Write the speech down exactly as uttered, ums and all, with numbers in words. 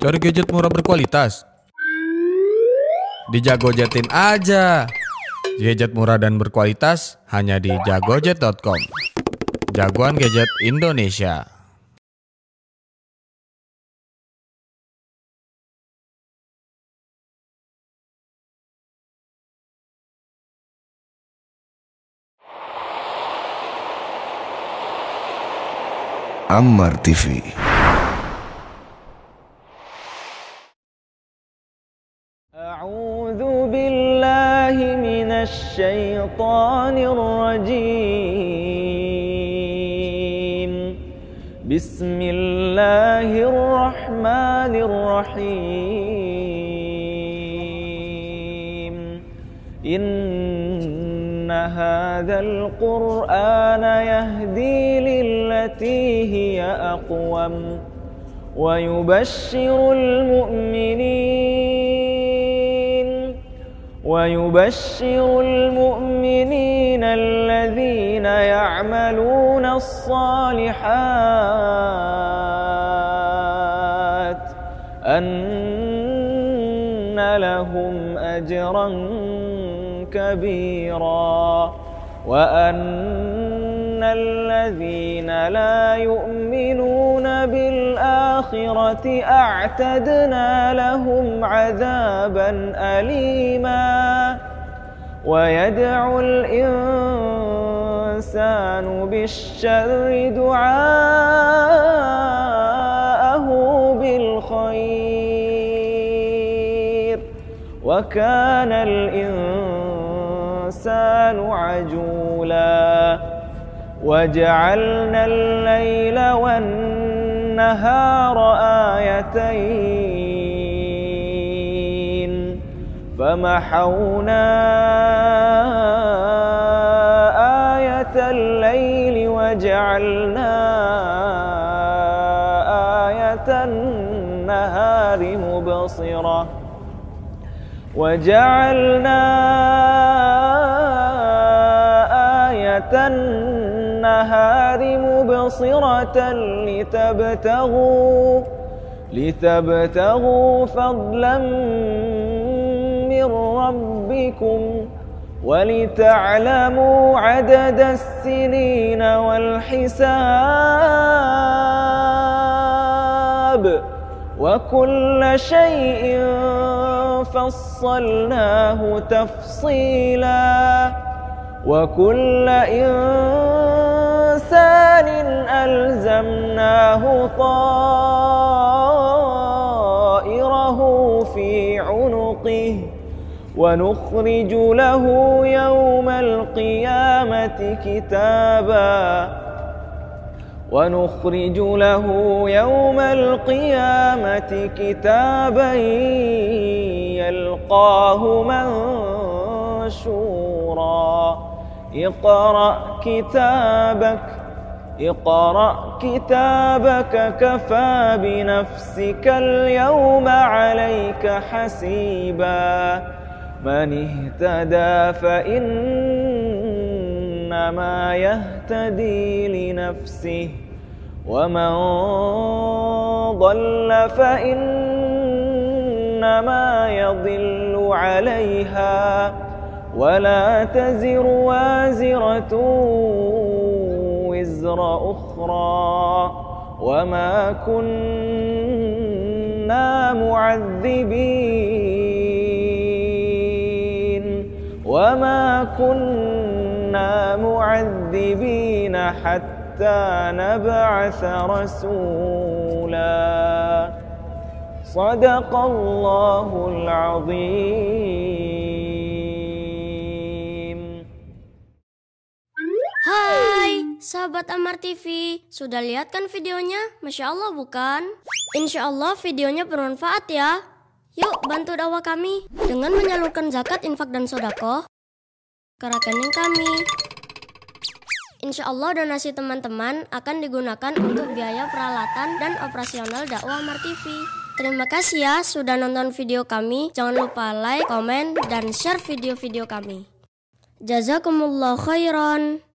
Cari gadget murah berkualitas? Di Jagojetin aja. Gadget murah dan berkualitas hanya di jagojet dot com. Jagoan gadget Indonesia. Ammar T V. A'udzu billahi minasy syaithanir rajim. Bismillahirrahmanirrahim. Inna hadzal qur'ana yahdi lillati hiya aqwam wa yubashshirul mu'minin wa yubashshirul mu'minina alladhina ya'maluna as-salihat anna lahum ajran kabira wa anna alladhina la yu'minuna bil akhirati a'tadna lahum 'adzaban alima wa yad'ul insanu bisyarri du'aahu bil khair wa kana al insanu 'ajula وجعلنا الليل والنهار آيتين فمحونا آية الليل وجعلنا آية النهار مبصرة وجعلنا آية النهار مبصرة لتبتغوا لتبتغوا فضلا من ربكم ولتعلموا عدد السنين والحساب وكل شيء فصلناه تفصيلا وكل إنسان ألزمناه طائره في عنقه ونخرج له يوم القيامة كتابا ونخرج له يوم القيامة كتابا يلقاه منشورا اقرأ كتابك اقرأ كتابك كفى بنفسك اليوم عليك حسيبا من اهتدى فإنما يهتدي لنفسه ومن ضل فإنما يضل عليها ولا تزر وازرة وزر أخرى وما كنا معذبين وما كنا معذبين حتى نبعث رسولا صدق الله العظيم. Hai, sahabat Ammar T V, sudah lihat kan videonya? Masya Allah bukan? Insya Allah videonya bermanfaat ya. Yuk bantu dakwah kami dengan menyalurkan zakat, infak, dan sodako ke rekening kami. Insya Allah donasi teman-teman akan digunakan untuk biaya peralatan dan operasional dakwah Ammar T V. Terima kasih ya sudah nonton video kami. Jangan lupa like, komen, dan share video-video kami. Jazakumullah khairan.